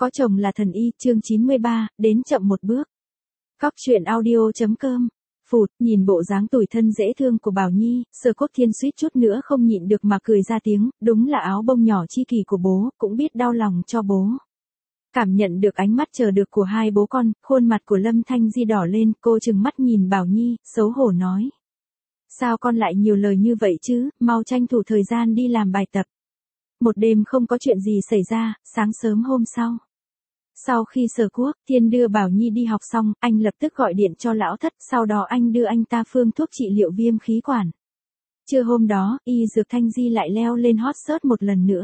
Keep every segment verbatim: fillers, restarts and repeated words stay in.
Có chồng là thần y, chương chín mươi ba, đến chậm một bước. Cóc truyện audio chấm com. Phụt, nhìn bộ dáng tủi thân dễ thương của Bảo Nhi, Sở Quốc Thiên suýt chút nữa không nhịn được mà cười ra tiếng, đúng là áo bông nhỏ chi kỷ của bố, cũng biết đau lòng cho bố. Cảm nhận được ánh mắt chờ được của hai bố con, khuôn mặt của Lâm Thanh Di đỏ lên, cô trừng mắt nhìn Bảo Nhi, xấu hổ nói. Sao con lại nhiều lời như vậy chứ, mau tranh thủ thời gian đi làm bài tập. Một đêm không có chuyện gì xảy ra, sáng sớm hôm sau. Sau khi Sở Quốc Thiên đưa Bảo Nhi đi học xong, anh lập tức gọi điện cho lão thất, sau đó anh đưa anh ta phương thuốc trị liệu viêm khí quản. Trưa hôm đó, y dược Thanh Di lại leo lên hot search một lần nữa.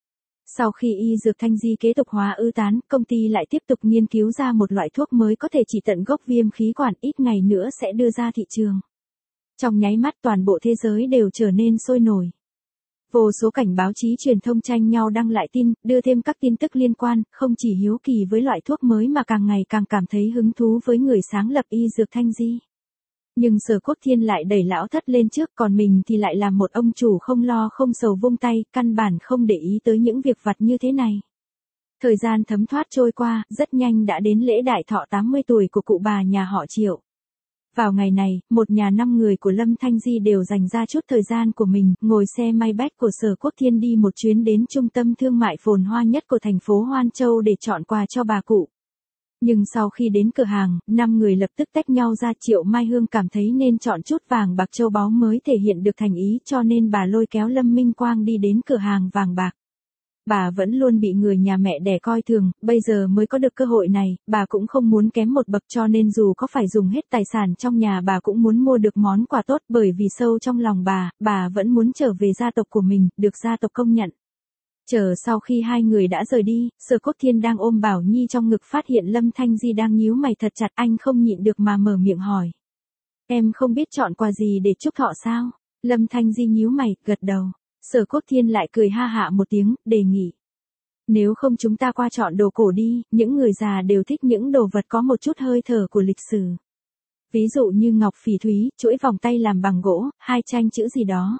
Sau khi y dược Thanh Di kế tục hóa ư tán, công ty lại tiếp tục nghiên cứu ra một loại thuốc mới có thể trị tận gốc viêm khí quản, ít ngày nữa sẽ đưa ra thị trường. Trong nháy mắt toàn bộ thế giới đều trở nên sôi nổi. Vô số cảnh báo chí truyền thông tranh nhau đăng lại tin, đưa thêm các tin tức liên quan, không chỉ hiếu kỳ với loại thuốc mới mà càng ngày càng cảm thấy hứng thú với người sáng lập y dược Thanh Di. Nhưng Sở Quốc Thiên lại đẩy lão thất lên trước, còn mình thì lại làm một ông chủ không lo không sầu vung tay, căn bản không để ý tới những việc vặt như thế này. Thời gian thấm thoát trôi qua, rất nhanh đã đến lễ đại thọ tám mươi tuổi của cụ bà nhà họ Triệu. Vào ngày này, một nhà năm người của Lâm Thanh Di đều dành ra chút thời gian của mình, ngồi xe Maybach của Sở Quốc Thiên đi một chuyến đến trung tâm thương mại phồn hoa nhất của thành phố Hoan Châu để chọn quà cho bà cụ. Nhưng sau khi đến cửa hàng, năm người lập tức tách nhau ra. Triệu Mai Hương cảm thấy nên chọn chút vàng bạc châu báu mới thể hiện được thành ý, cho nên bà lôi kéo Lâm Minh Quang đi đến cửa hàng vàng bạc. Bà vẫn luôn bị người nhà mẹ đẻ coi thường, bây giờ mới có được cơ hội này, bà cũng không muốn kém một bậc, cho nên dù có phải dùng hết tài sản trong nhà bà cũng muốn mua được món quà tốt, bởi vì sâu trong lòng bà, bà vẫn muốn trở về gia tộc của mình, được gia tộc công nhận. Chờ sau khi hai người đã rời đi, Sở Quốc Thiên đang ôm Bảo Nhi trong ngực phát hiện Lâm Thanh Di đang nhíu mày thật chặt, anh không nhịn được mà mở miệng hỏi. Em không biết chọn quà gì để chúc thọ sao? Lâm Thanh Di nhíu mày, gật đầu. Sở Quốc Thiên lại cười ha hạ một tiếng, đề nghị. Nếu không chúng ta qua chọn đồ cổ đi, những người già đều thích những đồ vật có một chút hơi thở của lịch sử. Ví dụ như ngọc phỉ thúy, chuỗi vòng tay làm bằng gỗ, hai tranh chữ gì đó.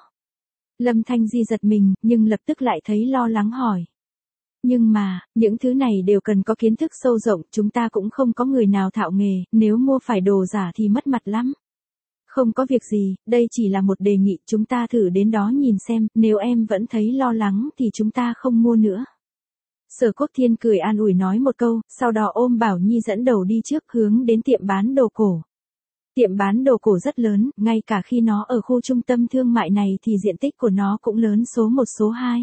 Lâm Thanh Di giật mình, nhưng lập tức lại thấy lo lắng hỏi. Nhưng mà, những thứ này đều cần có kiến thức sâu rộng, chúng ta cũng không có người nào thạo nghề, nếu mua phải đồ giả thì mất mặt lắm. Không có việc gì, đây chỉ là một đề nghị, chúng ta thử đến đó nhìn xem, nếu em vẫn thấy lo lắng thì chúng ta không mua nữa. Sở Quốc Thiên cười an ủi nói một câu, sau đó ôm Bảo Nhi dẫn đầu đi trước, hướng đến tiệm bán đồ cổ. Tiệm bán đồ cổ rất lớn, ngay cả khi nó ở khu trung tâm thương mại này thì diện tích của nó cũng lớn số một số hai.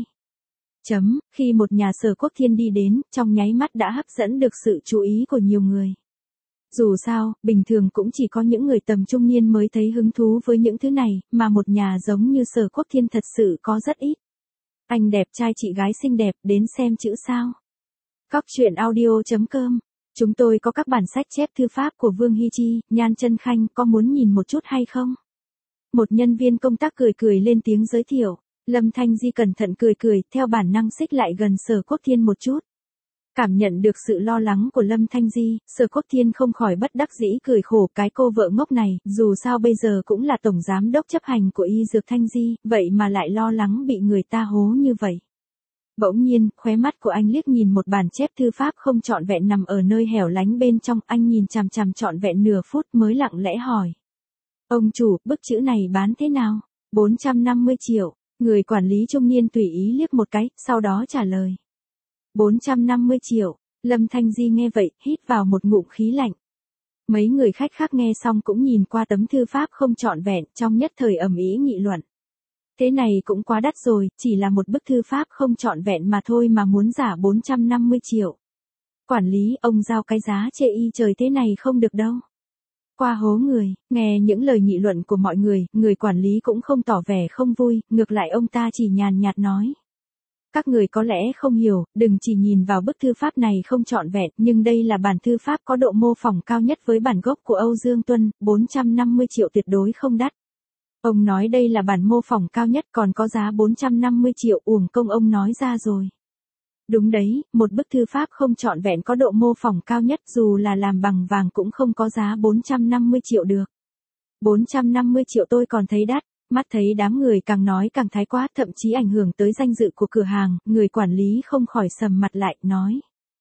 Chấm, khi một nhà Sở Quốc Thiên đi đến, trong nháy mắt đã hấp dẫn được sự chú ý của nhiều người. Dù sao, bình thường cũng chỉ có những người tầm trung niên mới thấy hứng thú với những thứ này, mà một nhà giống như Sở Quốc Thiên thật sự có rất ít. Anh đẹp trai chị gái xinh đẹp, đến xem chữ sao. Cóc truyện audio chấm com. Chúng tôi có các bản sách chép thư pháp của Vương Hy Chi, Nhan Chân Khanh, có muốn nhìn một chút hay không? Một nhân viên công tác cười cười lên tiếng giới thiệu. Lâm Thanh Di cẩn thận cười cười, theo bản năng xích lại gần Sở Quốc Thiên một chút. Cảm nhận được sự lo lắng của Lâm Thanh Di, Sở Quốc Thiên không khỏi bất đắc dĩ cười khổ, cái cô vợ ngốc này, dù sao bây giờ cũng là tổng giám đốc chấp hành của y dược Thanh Di, vậy mà lại lo lắng bị người ta hố như vậy. Bỗng nhiên, khóe mắt của anh liếc nhìn một bản chép thư pháp không trọn vẹn nằm ở nơi hẻo lánh bên trong, anh nhìn chằm chằm trọn vẹn nửa phút mới lặng lẽ hỏi. Ông chủ, bức chữ này bán thế nào? bốn trăm năm mươi triệu, người quản lý trung niên tùy ý liếc một cái, sau đó trả lời. bốn trăm năm mươi triệu, Lâm Thanh Di nghe vậy, hít vào một ngụm khí lạnh. Mấy người khách khác nghe xong cũng nhìn qua tấm thư pháp không trọn vẹn, trong nhất thời ầm ĩ nghị luận. Thế này cũng quá đắt rồi, chỉ là một bức thư pháp không trọn vẹn mà thôi mà muốn giả bốn trăm năm mươi triệu. Quản lý, ông giao cái giá chê y trời thế này không được đâu. Qua hố người, nghe những lời nghị luận của mọi người, người quản lý cũng không tỏ vẻ không vui, ngược lại ông ta chỉ nhàn nhạt nói. Các người có lẽ không hiểu, đừng chỉ nhìn vào bức thư pháp này không trọn vẹn, nhưng đây là bản thư pháp có độ mô phỏng cao nhất với bản gốc của Âu Dương Tuân, bốn trăm năm mươi triệu tuyệt đối không đắt. Ông nói đây là bản mô phỏng cao nhất còn có giá bốn trăm năm mươi triệu, uổng công ông nói ra rồi. Đúng đấy, một bức thư pháp không trọn vẹn có độ mô phỏng cao nhất dù là làm bằng vàng cũng không có giá bốn trăm năm mươi triệu được. bốn trăm năm mươi triệu tôi còn thấy đắt. Mắt thấy đám người càng nói càng thái quá, thậm chí ảnh hưởng tới danh dự của cửa hàng, người quản lý không khỏi sầm mặt lại, nói.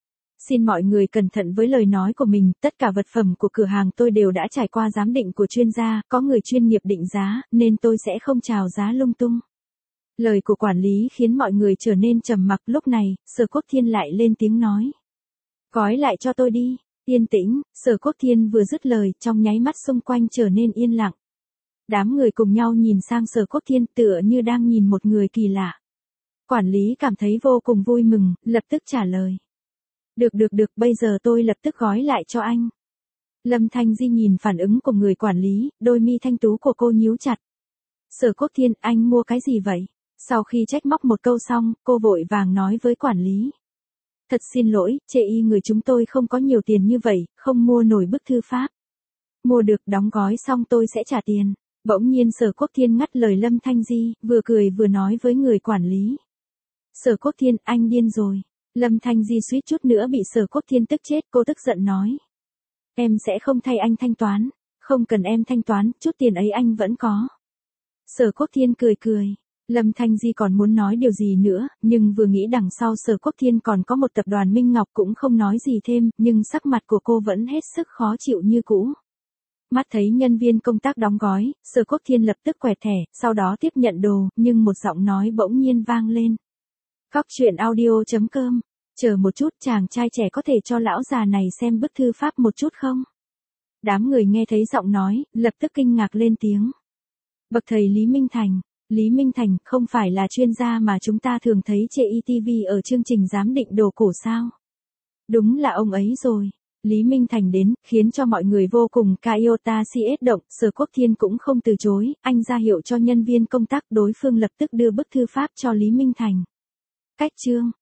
Xin mọi người cẩn thận với lời nói của mình, tất cả vật phẩm của cửa hàng tôi đều đã trải qua giám định của chuyên gia, có người chuyên nghiệp định giá, nên tôi sẽ không chào giá lung tung. Lời của quản lý khiến mọi người trở nên trầm mặc, lúc này, Sở Quốc Thiên lại lên tiếng nói. Gói lại cho tôi đi. Yên tĩnh, Sở Quốc Thiên vừa dứt lời, trong nháy mắt xung quanh trở nên yên lặng. Đám người cùng nhau nhìn sang Sở Quốc Thiên tựa như đang nhìn một người kỳ lạ. Quản lý cảm thấy vô cùng vui mừng, lập tức trả lời. Được được được, bây giờ tôi lập tức gói lại cho anh. Lâm Thanh Di nhìn phản ứng của người quản lý, đôi mi thanh tú của cô nhíu chặt. Sở Quốc Thiên, anh mua cái gì vậy? Sau khi trách móc một câu xong, cô vội vàng nói với quản lý. Thật xin lỗi, chê y người chúng tôi không có nhiều tiền như vậy, không mua nổi bức thư pháp. Mua được, đóng gói xong tôi sẽ trả tiền. Bỗng nhiên Sở Quốc Thiên ngắt lời Lâm Thanh Di, vừa cười vừa nói với người quản lý. Sở Quốc Thiên, anh điên rồi. Lâm Thanh Di suýt chút nữa bị Sở Quốc Thiên tức chết, cô tức giận nói. Em sẽ không thay anh thanh toán, không cần em thanh toán, chút tiền ấy anh vẫn có. Sở Quốc Thiên cười cười. Lâm Thanh Di còn muốn nói điều gì nữa, nhưng vừa nghĩ đằng sau Sở Quốc Thiên còn có một tập đoàn Minh Ngọc cũng không nói gì thêm, nhưng sắc mặt của cô vẫn hết sức khó chịu như cũ. Mắt thấy nhân viên công tác đóng gói, Sở Quốc Thiên lập tức quẹt thẻ, sau đó tiếp nhận đồ, nhưng một giọng nói bỗng nhiên vang lên. Cóc truyện audio chấm com. Chờ một chút, chàng trai trẻ có thể cho lão già này xem bức thư pháp một chút không? Đám người nghe thấy giọng nói, lập tức kinh ngạc lên tiếng. Bậc thầy Lý Minh Thành. Lý Minh Thành không phải là chuyên gia mà chúng ta thường thấy trên i tê vê ở chương trình giám định đồ cổ sao? Đúng là ông ấy rồi. Lý Minh Thành đến, khiến cho mọi người vô cùng Kaiota xê ét động, Sở Quốc Thiên cũng không từ chối, anh ra hiệu cho nhân viên công tác, đối phương lập tức đưa bức thư pháp cho Lý Minh Thành. Cách chương